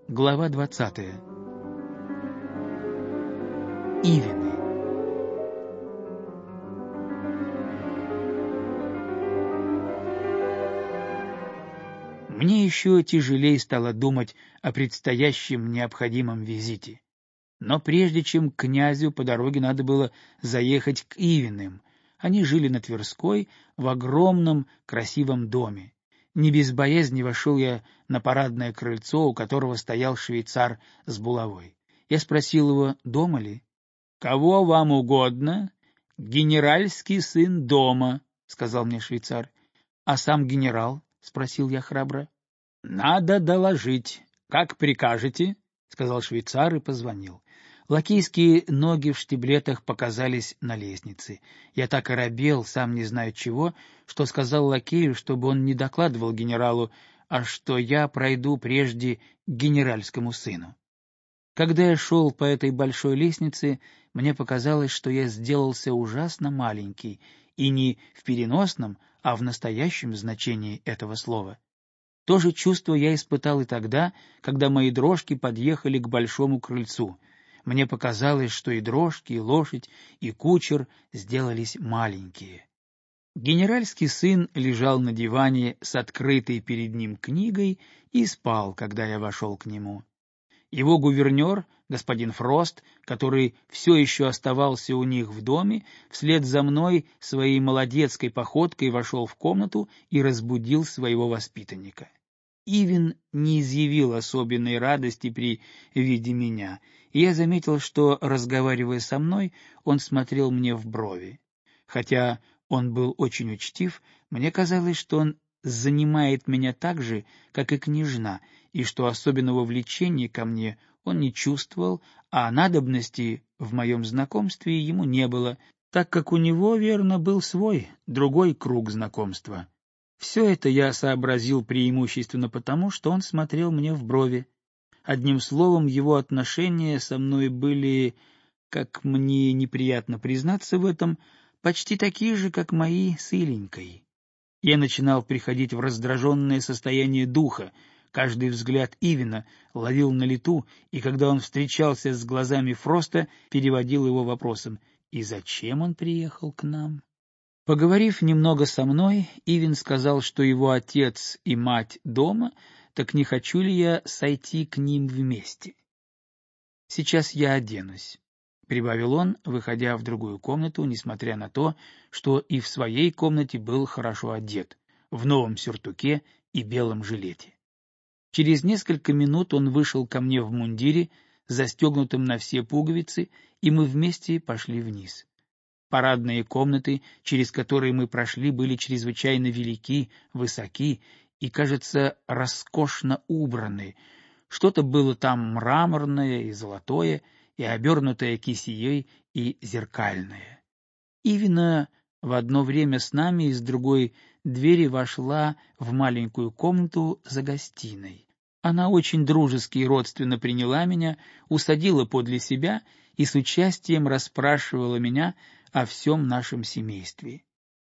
Глава 20. Ивины. Мне еще тяжелее стало думать о предстоящем необходимом визите. Но прежде чем к князю, по дороге надо было заехать к Ивиным. Они жили на Тверской в огромном красивом доме. Не без боязни вошел я на парадное крыльцо, у которого стоял швейцар с булавой. Я спросил его, дома ли? — Кого вам угодно? — Генеральский сын дома, — сказал мне швейцар. — А сам генерал? — спросил я храбро. — Надо доложить. Как прикажете? — сказал швейцар и позвонил. Лакейские ноги в штиблетах показались на лестнице. Я так оробел, сам не знаю чего, что сказал лакею, чтобы он не докладывал генералу, а что я пройду прежде к генеральскому сыну. Когда я шел по этой большой лестнице, мне показалось, что я сделался ужасно маленький, и не в переносном, а в настоящем значении этого слова. То же чувство я испытал и тогда, когда мои дрожки подъехали к большому крыльцу. Мне показалось, что и дрожки, и лошадь, и кучер сделались маленькие. Генеральский сын лежал на диване с открытой перед ним книгой и спал, когда я вошел к нему. Его гувернер, господин Фрост, который все еще оставался у них в доме, вслед за мной своей молодецкой походкой вошел в комнату и разбудил своего воспитанника. Ивин не изъявил особенной радости при виде меня, и я заметил, что, разговаривая со мной, он смотрел мне в брови. Хотя он был очень учтив, мне казалось, что он занимает меня так же, как и княжна, и что особенного влечения ко мне он не чувствовал, а надобности в моем знакомстве ему не было, так как у него, верно, был свой, другой круг знакомства. Все это я сообразил преимущественно потому, что он смотрел мне в брови. Одним словом, его отношения со мной были, как мне неприятно признаться в этом, почти такие же, как мои с Иленькой. Я начинал приходить в раздраженное состояние духа, каждый взгляд Ивина ловил на лету, и когда он встречался с глазами Фроста, переводил его вопросом: «И зачем он приехал к нам?» Поговорив немного со мной, Ивин сказал, что его отец и мать дома, так не хочу ли я сойти к ним вместе. «Сейчас я оденусь», — прибавил он, выходя в другую комнату, несмотря на то, что и в своей комнате был хорошо одет, в новом сюртуке и белом жилете. Через несколько минут он вышел ко мне в мундире, застегнутом на все пуговицы, и мы вместе пошли вниз. Парадные комнаты, через которые мы прошли, были чрезвычайно велики, высоки и, кажется, роскошно убраны. Что-то было там мраморное и золотое, и обернутое кисеей и зеркальное. Ивина в одно время с нами из другой двери вошла в маленькую комнату за гостиной. Она очень дружески и родственно приняла меня, усадила подле себя и с участием расспрашивала меня о всем нашем семействе.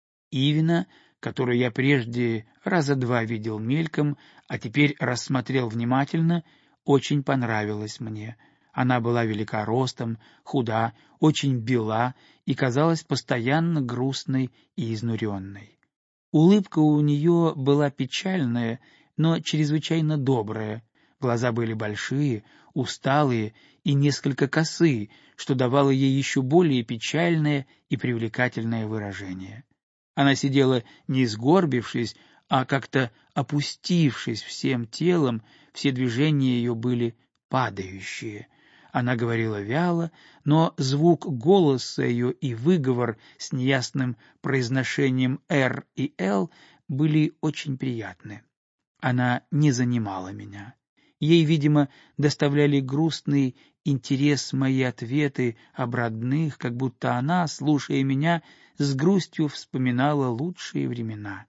Ивина, которую я прежде раза два видел мельком, а теперь рассмотрел внимательно, очень понравилась мне. Она была велика ростом, худа, очень бела и казалась постоянно грустной и изнуренной. Улыбка у нее была печальная, но чрезвычайно добрая. Глаза были большие, усталые и несколько косые, что давало ей еще более печальное и привлекательное выражение. Она сидела не сгорбившись, а как-то опустившись всем телом, все движения ее были падающие. Она говорила вяло, но звук голоса ее и выговор с неясным произношением «р» и «л» были очень приятны. Она не занимала меня. Ей, видимо, доставляли грустный интерес мои ответы об родных, как будто она, слушая меня, с грустью вспоминала лучшие времена.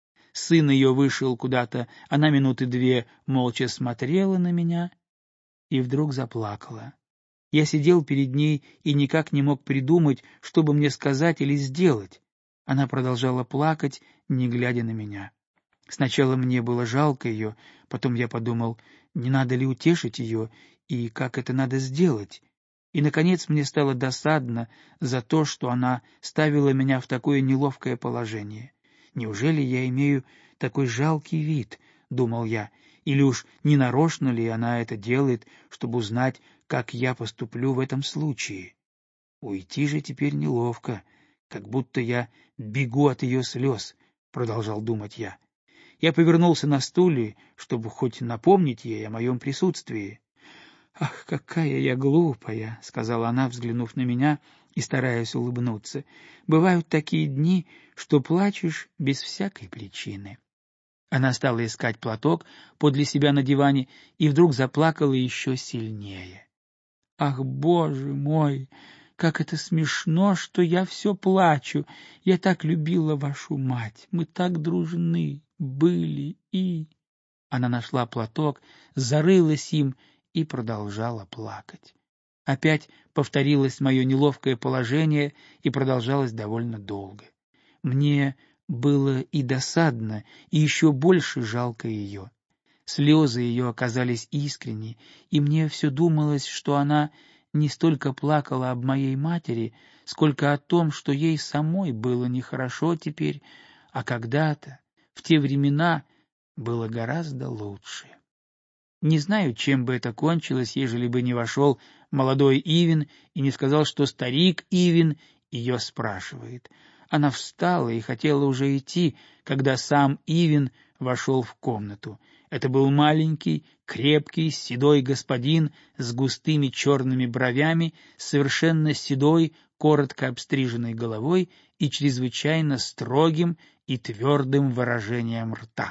Сын ее вышел куда-то, она минуты две молча смотрела на меня и вдруг заплакала. Я сидел перед ней и никак не мог придумать, что бы мне сказать или сделать. Она продолжала плакать, не глядя на меня. Сначала мне было жалко ее, потом я подумал, не надо ли утешить ее и как это надо сделать. И, наконец, мне стало досадно за то, что она ставила меня в такое неловкое положение. Неужели я имею такой жалкий вид, — думал я, — или уж не нарочно ли она это делает, чтобы узнать, как я поступлю в этом случае? Уйти же теперь неловко, как будто я бегу от ее слез, — продолжал думать я. Я повернулся на стуле, чтобы хоть напомнить ей о моем присутствии. «Ах, какая я глупая!» — сказала она, взглянув на меня и стараясь улыбнуться. «Бывают такие дни, что плачешь без всякой причины». Она стала искать платок подле себя на диване и вдруг заплакала еще сильнее. «Ах, Боже мой! Как это смешно, что я все плачу! Я так любила вашу мать, мы так дружны были и...» Она нашла платок, зарылась им и продолжала плакать. Опять повторилось мое неловкое положение и продолжалось довольно долго. Мне было и досадно, и еще больше жалко ее. Слезы ее оказались искренни, и мне все думалось, что она не столько плакала об моей матери, сколько о том, что ей самой было нехорошо теперь, а когда-то, в те времена, было гораздо лучше. Не знаю, чем бы это кончилось, ежели бы не вошел молодой Ивин и не сказал, что старик Ивин ее спрашивает. Она встала и хотела уже идти, когда сам Ивин вошел в комнату. Это был маленький, крепкий, седой господин с густыми черными бровями, совершенно седой, коротко обстриженной головой и чрезвычайно строгим и твердым выражением рта.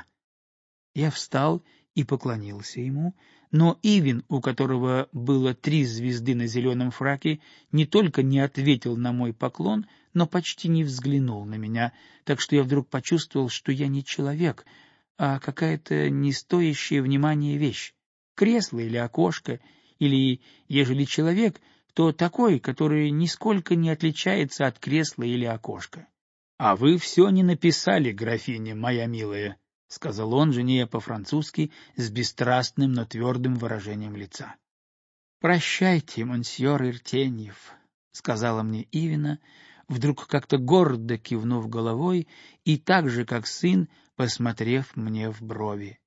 Я встал и поклонился ему, но Ивин, у которого было 3 звезды на зеленом фраке, не только не ответил на мой поклон, но почти не взглянул на меня, так что я вдруг почувствовал, что я не человек, а какая-то не стоящая внимания вещь, кресло или окошко, или, ежели человек, то такой, который нисколько не отличается от кресла или окошка. — А вы все не написали, графиня, моя милая, — сказал он жене по-французски с бесстрастным, но твердым выражением лица. — Прощайте, монсьор Иртеньев, — сказала мне Ивина, вдруг как-то гордо кивнув головой и так же, как сын, посмотрев мне в брови.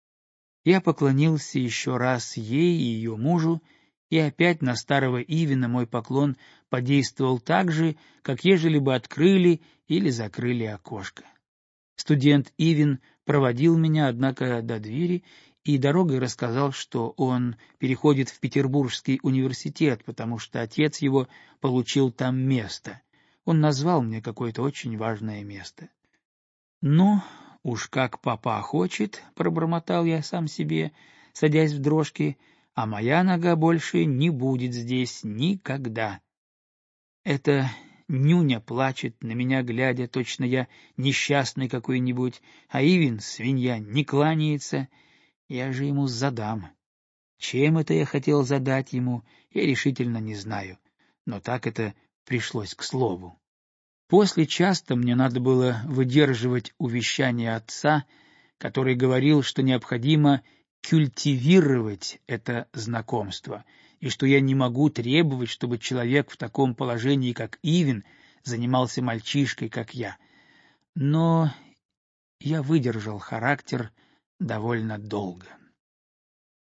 Я поклонился еще раз ей и ее мужу, и опять на старого Ивина мой поклон подействовал так же, как ежели бы открыли или закрыли окошко. Студент Ивин проводил меня, однако, до двери и дорогой рассказал, что он переходит в Петербургский университет, потому что отец его получил там место. Он назвал мне какое-то очень важное место. «Ну, уж как папа хочет», — пробормотал я сам себе, садясь в дрожки, — «а моя нога больше не будет здесь никогда». Это нюня плачет, на меня глядя, точно я несчастный какой-нибудь, а Ивин, свинья, не кланяется. Я же ему задам. Чем это я хотел задать ему, я решительно не знаю, но так это пришлось к слову. После часто мне надо было выдерживать увещание отца, который говорил, что необходимо культивировать это знакомство, и что я не могу требовать, чтобы человек в таком положении, как Ивин, занимался мальчишкой, как я. Но я выдержал характер довольно долго.